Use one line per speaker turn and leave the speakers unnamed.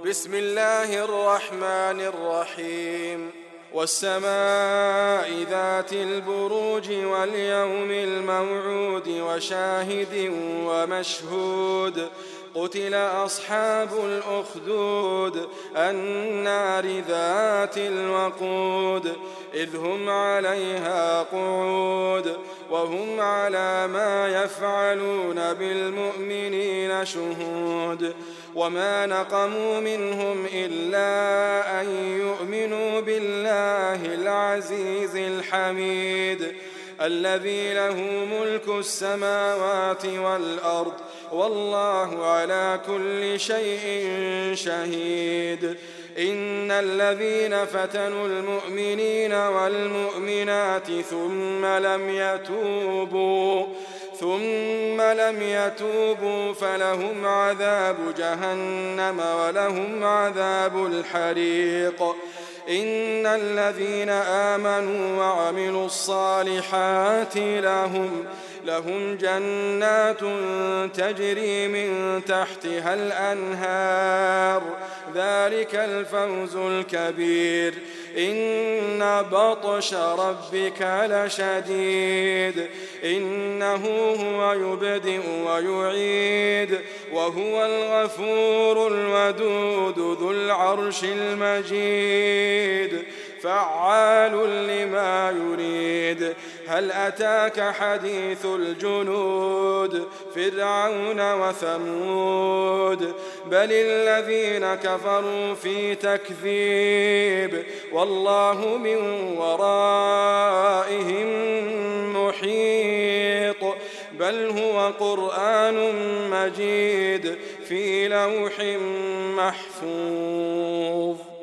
بسم الله الرحمن الرحيم والسماء ذات البروج واليوم الموعود وشاهد ومشهود قتل أصحاب الأخدود النار ذات الوقود إذ هم عليها قعود وهم على ما يفعلون بالمؤمنين شهود وما نقموا منهم إلا أن يؤمنوا بالله العزيز الحميد الذي له ملك السماوات والأرض والله على كل شيء شهيد إن الذين فتنوا المؤمنين والمؤمنات ثم لم يتوبوا فلهم عذاب جهنم ولهم عذاب الحريق إن الذين آمنوا وعملوا الصالحات لهم جنات تجري من تحتها الأنهار ذلك الفوز الكبير إن بطش ربك لشديد إنه هو يبدئ ويعيد وهو الغفور الودود ذو العرش المجيد فعال لما يريد هل أتاك حديث الجنود فرعون وثمود بل الذين كفروا في تكذيب والله من ورائهم محيط بل هو قرآن مجيد في لوح محفوظ.